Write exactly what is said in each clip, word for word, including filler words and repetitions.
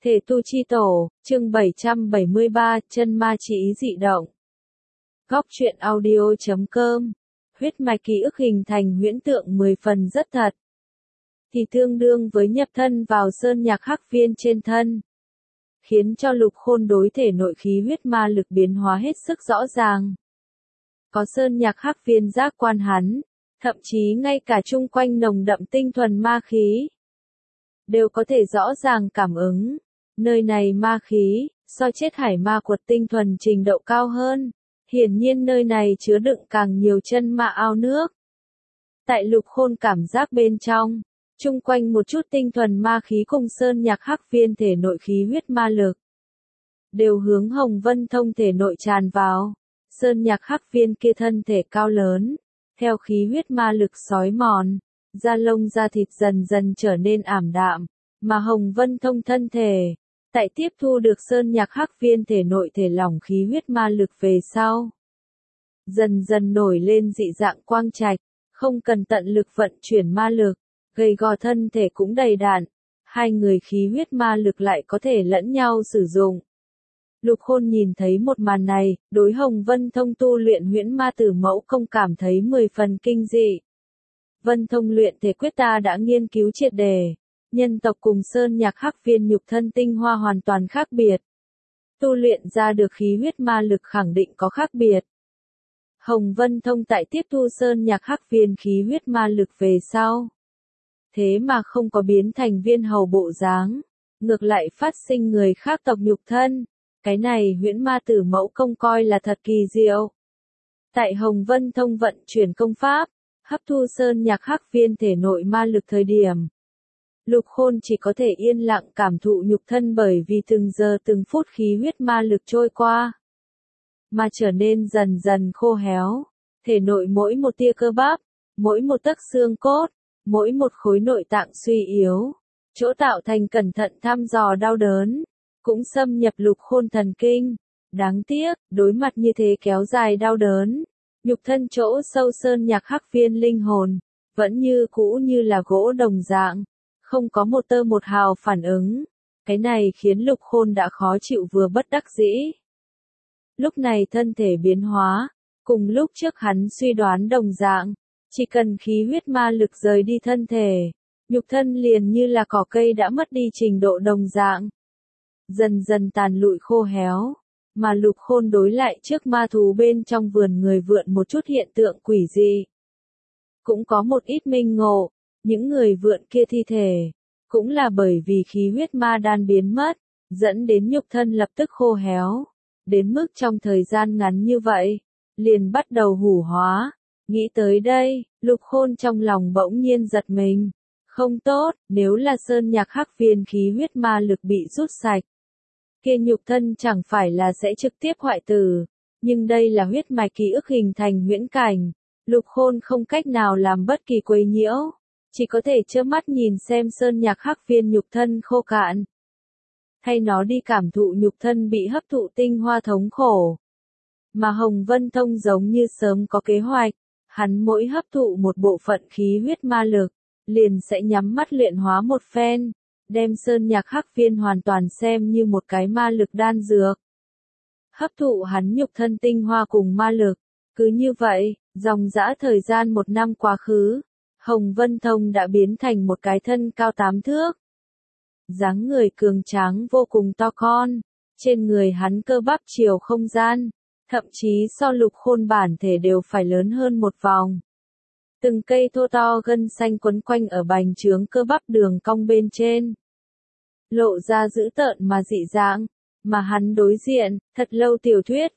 Thể tu chi tổ, chương bảy trăm bảy mươi ba, chân ma chỉ ý dị động. Góc truyện audio chấm com. Huyết mạch ký ức hình thành huyễn tượng mười phần rất thật. Thì tương đương với nhập thân vào sơn nhạc hắc viên trên thân. Khiến cho Lục Khôn đối thể nội khí huyết ma lực biến hóa hết sức rõ ràng. Có sơn nhạc hắc viên giác quan hắn, thậm chí ngay cả chung quanh nồng đậm tinh thuần ma khí. Đều có thể rõ ràng cảm ứng. Nơi này ma khí, so chết hải ma quật tinh thuần trình độ cao hơn. Hiển nhiên nơi này chứa đựng càng nhiều chân ma ao nước. Tại Lục Khôn cảm giác bên trong, chung quanh một chút tinh thuần ma khí cùng sơn nhạc hắc viên thể nội khí huyết ma lực. Đều hướng Hồng Vân Thông thể nội tràn vào. Sơn nhạc hắc viên kia thân thể cao lớn, theo khí huyết ma lực xói mòn, da lông da thịt dần dần trở nên ảm đạm, mà Hồng Vân Thông thân thể, tại tiếp thu được sơn nhạc hắc viên thể nội thể lỏng khí huyết ma lực về sau. Dần dần nổi lên dị dạng quang trạch, không cần tận lực vận chuyển ma lực, gầy gò thân thể cũng đầy đặn, hai người khí huyết ma lực lại có thể lẫn nhau sử dụng. Lục Khôn nhìn thấy một màn này, đối Hồng Vân Thông tu luyện huyễn ma tử mẫu công cảm thấy mười phần kinh dị. Vân Thông luyện thể quyết ta đã nghiên cứu triệt đề. Nhân tộc cùng sơn nhạc hắc viên nhục thân tinh hoa hoàn toàn khác biệt. Tu luyện ra được khí huyết ma lực khẳng định có khác biệt. Hồng Vân Thông tại tiếp thu sơn nhạc hắc viên khí huyết ma lực về sau. Thế mà không có biến thành viên hầu bộ dáng, ngược lại phát sinh người khác tộc nhục thân. Cái này huyễn ma tử mẫu công coi là thật kỳ diệu. Tại Hồng Vân Thông vận chuyển công pháp, hấp thu sơn nhạc hắc viên thể nội ma lực thời điểm. Lục Khôn chỉ có thể yên lặng cảm thụ nhục thân bởi vì từng giờ từng phút khí huyết ma lực trôi qua. Mà trở nên dần dần khô héo. Thể nội mỗi một tia cơ bắp, mỗi một tấc xương cốt, mỗi một khối nội tạng suy yếu. Chỗ tạo thành cẩn thận thăm dò đau đớn. Cũng xâm nhập Lục Khôn thần kinh. Đáng tiếc, đối mặt như thế kéo dài đau đớn. Nhục thân chỗ sâu sơn nhạc hắc viên linh hồn. Vẫn như cũ như là gỗ đồng dạng. Không có một tơ một hào phản ứng. Cái này khiến Lục Khôn đã khó chịu vừa bất đắc dĩ. Lúc này thân thể biến hóa, cùng lúc trước hắn suy đoán đồng dạng, chỉ cần khí huyết ma lực rời đi thân thể, nhục thân liền như là cỏ cây đã mất đi trình độ đồng dạng. Dần dần tàn lụi khô héo, mà Lục Khôn đối lại trước ma thú bên trong vườn người vượn một chút hiện tượng quỷ dị. Cũng có một ít minh ngộ. Những người vượn kia thi thể, cũng là bởi vì khí huyết ma đan biến mất, dẫn đến nhục thân lập tức khô héo. Đến mức trong thời gian ngắn như vậy, liền bắt đầu hủ hóa. Nghĩ tới đây, Lục Khôn trong lòng bỗng nhiên giật mình. Không tốt, nếu là sơn nhạc hắc viên khí huyết ma lực bị rút sạch. Kia nhục thân chẳng phải là sẽ trực tiếp hoại tử. Nhưng đây là huyết mạch ký ức hình thành huyễn cảnh. Lục Khôn không cách nào làm bất kỳ quấy nhiễu. Chỉ có thể trơ mắt nhìn xem sơn nhạc hắc viên nhục thân khô cạn. Thay nó đi cảm thụ nhục thân bị hấp thụ tinh hoa thống khổ. Mà Hồng Vân Thông giống như sớm có kế hoạch. Hắn mỗi hấp thụ một bộ phận khí huyết ma lực, liền sẽ nhắm mắt luyện hóa một phen. Đem sơn nhạc hắc viên hoàn toàn xem như một cái ma lực đan dược. Hấp thụ hắn nhục thân tinh hoa cùng ma lực. Cứ như vậy, dòng dã thời gian một năm quá khứ. Hồng Vân Thông đã biến thành một cái thân cao tám thước. Dáng người cường tráng vô cùng to con. Trên người hắn cơ bắp chiều không gian. Thậm chí so Lục Khôn bản thể đều phải lớn hơn một vòng. Từng cây thô to gân xanh quấn quanh ở bành trướng cơ bắp đường cong bên trên. Lộ ra dữ tợn mà dị dạng. Mà hắn đối diện, thật lâu tiểu thuyết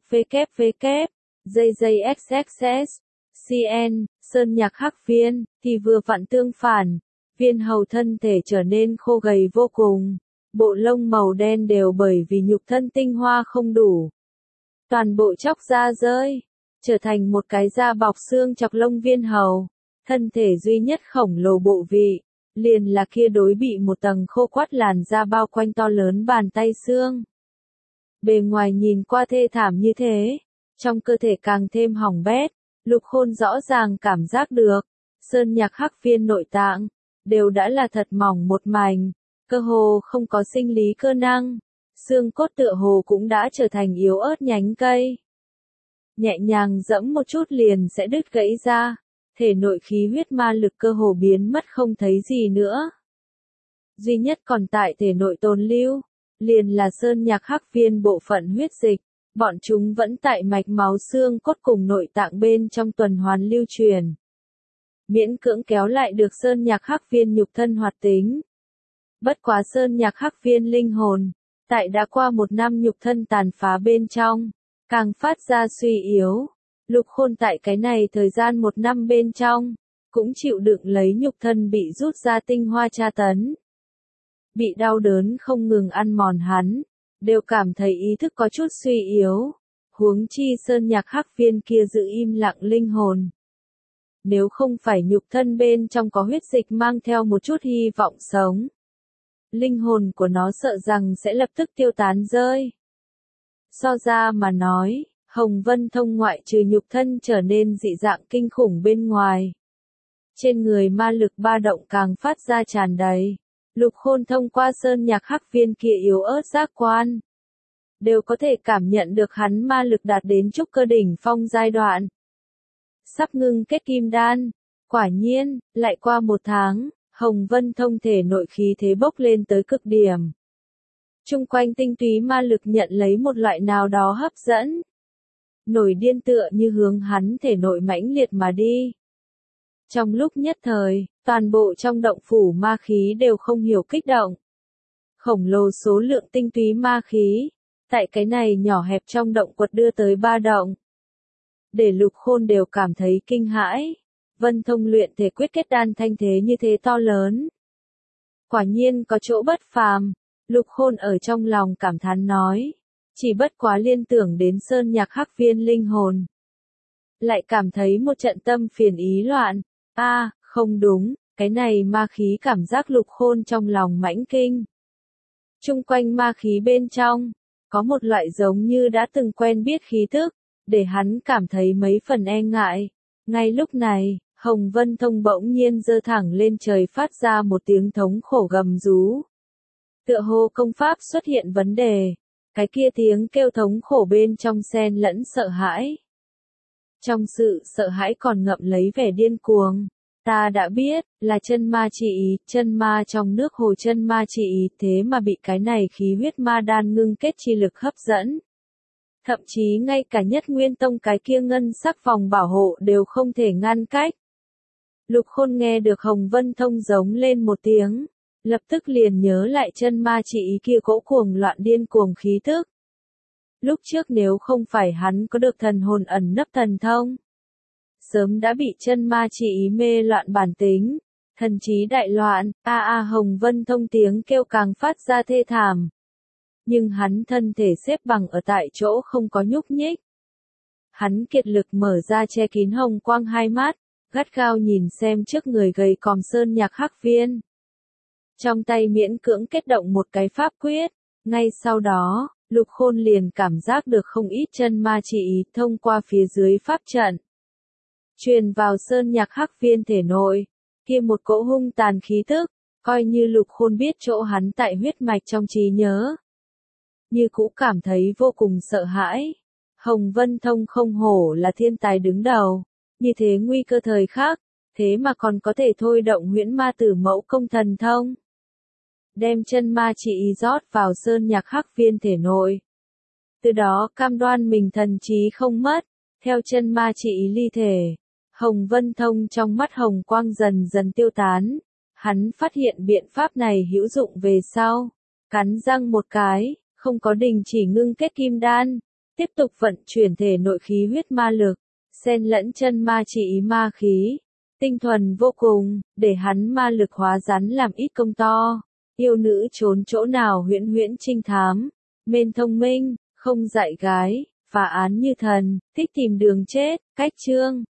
www. J J X X S. C N, sơn nhạc hắc viên, thì vừa vặn tương phản, viên hầu thân thể trở nên khô gầy vô cùng, bộ lông màu đen đều bởi vì nhục thân tinh hoa không đủ. Toàn bộ chóc da rơi, trở thành một cái da bọc xương chọc lông viên hầu, thân thể duy nhất khổng lồ bộ vị, liền là kia đối bị một tầng khô quắt làn da bao quanh to lớn bàn tay xương. Bề ngoài nhìn qua thê thảm như thế, trong cơ thể càng thêm hỏng bét. Lục Khôn rõ ràng cảm giác được, sơn nhạc hắc viên nội tạng, đều đã là thật mỏng một mảnh, cơ hồ không có sinh lý cơ năng, xương cốt tựa hồ cũng đã trở thành yếu ớt nhánh cây. Nhẹ nhàng dẫm một chút liền sẽ đứt gãy ra, thể nội khí huyết ma lực cơ hồ biến mất không thấy gì nữa. Duy nhất còn tại thể nội tồn lưu, liền là sơn nhạc hắc viên bộ phận huyết dịch, bọn chúng vẫn tại mạch máu xương cốt cùng nội tạng bên trong tuần hoàn lưu truyền. Miễn cưỡng kéo lại được sơn nhạc hắc viên nhục thân hoạt tính. Bất quá sơn nhạc hắc viên linh hồn, tại đã qua một năm nhục thân tàn phá bên trong, càng phát ra suy yếu. Lục Khôn tại cái này thời gian một năm bên trong, cũng chịu đựng lấy nhục thân bị rút ra tinh hoa tra tấn. Bị đau đớn không ngừng ăn mòn hắn, đều cảm thấy ý thức có chút suy yếu, huống chi sơn nhạc hắc viên kia giữ im lặng linh hồn. Nếu không phải nhục thân bên trong có huyết dịch mang theo một chút hy vọng sống, linh hồn của nó sợ rằng sẽ lập tức tiêu tán rơi. So ra mà nói, Hồng Vân Thông ngoại trừ nhục thân trở nên dị dạng kinh khủng bên ngoài, trên người ma lực ba động càng phát ra tràn đầy. Lục Khôn thông qua sơn nhạc hắc viên kia yếu ớt giác quan, đều có thể cảm nhận được hắn ma lực đạt đến trúc cơ đỉnh phong giai đoạn. Sắp ngưng kết kim đan, quả nhiên, lại qua một tháng, Hồng Vân Thông thể nội khí thế bốc lên tới cực điểm. Trung quanh tinh túy ma lực nhận lấy một loại nào đó hấp dẫn, nổi điên tựa như hướng hắn thể nội mãnh liệt mà đi. Trong lúc nhất thời, toàn bộ trong động phủ ma khí đều không hiểu kích động. Khổng lồ số lượng tinh túy ma khí, tại cái này nhỏ hẹp trong động quật đưa tới ba động. Để Lục Khôn đều cảm thấy kinh hãi, Vân Thông luyện thể quyết kết đan thanh thế như thế to lớn. Quả nhiên có chỗ bất phàm, Lục Khôn ở trong lòng cảm thán nói, chỉ bất quá liên tưởng đến sơn nhạc hắc viên linh hồn. Lại cảm thấy một trận tâm phiền ý loạn, a à, không đúng, cái này ma khí cảm giác Lục Khôn trong lòng mãnh kinh. Trung quanh ma khí bên trong, có một loại giống như đã từng quen biết khí tức, để hắn cảm thấy mấy phần e ngại. Ngay lúc này, Hồng Vân Thông bỗng nhiên giơ thẳng lên trời phát ra một tiếng thống khổ gầm rú. Tựa hồ công pháp xuất hiện vấn đề, cái kia tiếng kêu thống khổ bên trong xen lẫn sợ hãi. Trong sự sợ hãi còn ngậm lấy vẻ điên cuồng. Ta đã biết, là chân ma chi ý, chân ma trong nước hồ chân ma chi ý, thế mà bị cái này khí huyết ma đan ngưng kết chi lực hấp dẫn. Thậm chí ngay cả Nhất Nguyên Tông cái kia ngân sắc vòng bảo hộ đều không thể ngăn cách. Lục Khôn nghe được Hồng Vân Thông giống lên một tiếng, lập tức liền nhớ lại chân ma chi ý kia cỗ cuồng loạn điên cuồng khí tức. Lúc trước nếu không phải hắn có được thần hồn ẩn nấp thần thông, sớm đã bị chân ma chi ý mê loạn bản tính, thần trí đại loạn, a a Hồng Vân Thông tiếng kêu càng phát ra thê thảm. Nhưng hắn thân thể xếp bằng ở tại chỗ không có nhúc nhích. Hắn kiệt lực mở ra che kín hồng quang hai mắt, gắt gao nhìn xem trước người gầy còm sơn nhạc hắc viên. Trong tay miễn cưỡng kết động một cái pháp quyết, ngay sau đó, Lục Khôn liền cảm giác được không ít chân ma chi ý thông qua phía dưới pháp trận. Truyền vào sơn nhạc hắc viên thể nội, kia một cỗ hung tàn khí tức, coi như Lục Khôn biết chỗ hắn tại huyết mạch trong trí nhớ. Như cũ cảm thấy vô cùng sợ hãi. Hồng Vân Thông không hổ là thiên tài đứng đầu, như thế nguy cơ thời khắc, thế mà còn có thể thôi động huyễn ma tử mẫu công thần thông. Đem chân ma chi ý rót vào sơn nhạc hắc viên thể nội. Từ đó cam đoan mình thần trí không mất, theo chân ma chi ý ly thể. Hồng Vân Thông trong mắt hồng quang dần dần tiêu tán. Hắn phát hiện biện pháp này hữu dụng về sau. Cắn răng một cái, không có đình chỉ ngưng kết kim đan. Tiếp tục vận chuyển thể nội khí huyết ma lực, xen lẫn chân ma chi ý ma khí. Tinh thuần vô cùng, để hắn ma lực hóa rắn làm ít công to. Yêu nữ trốn chỗ nào huyễn huyễn trinh thám. Mên thông minh, không dạy gái, phá án như thần, thích tìm đường chết, cách chương.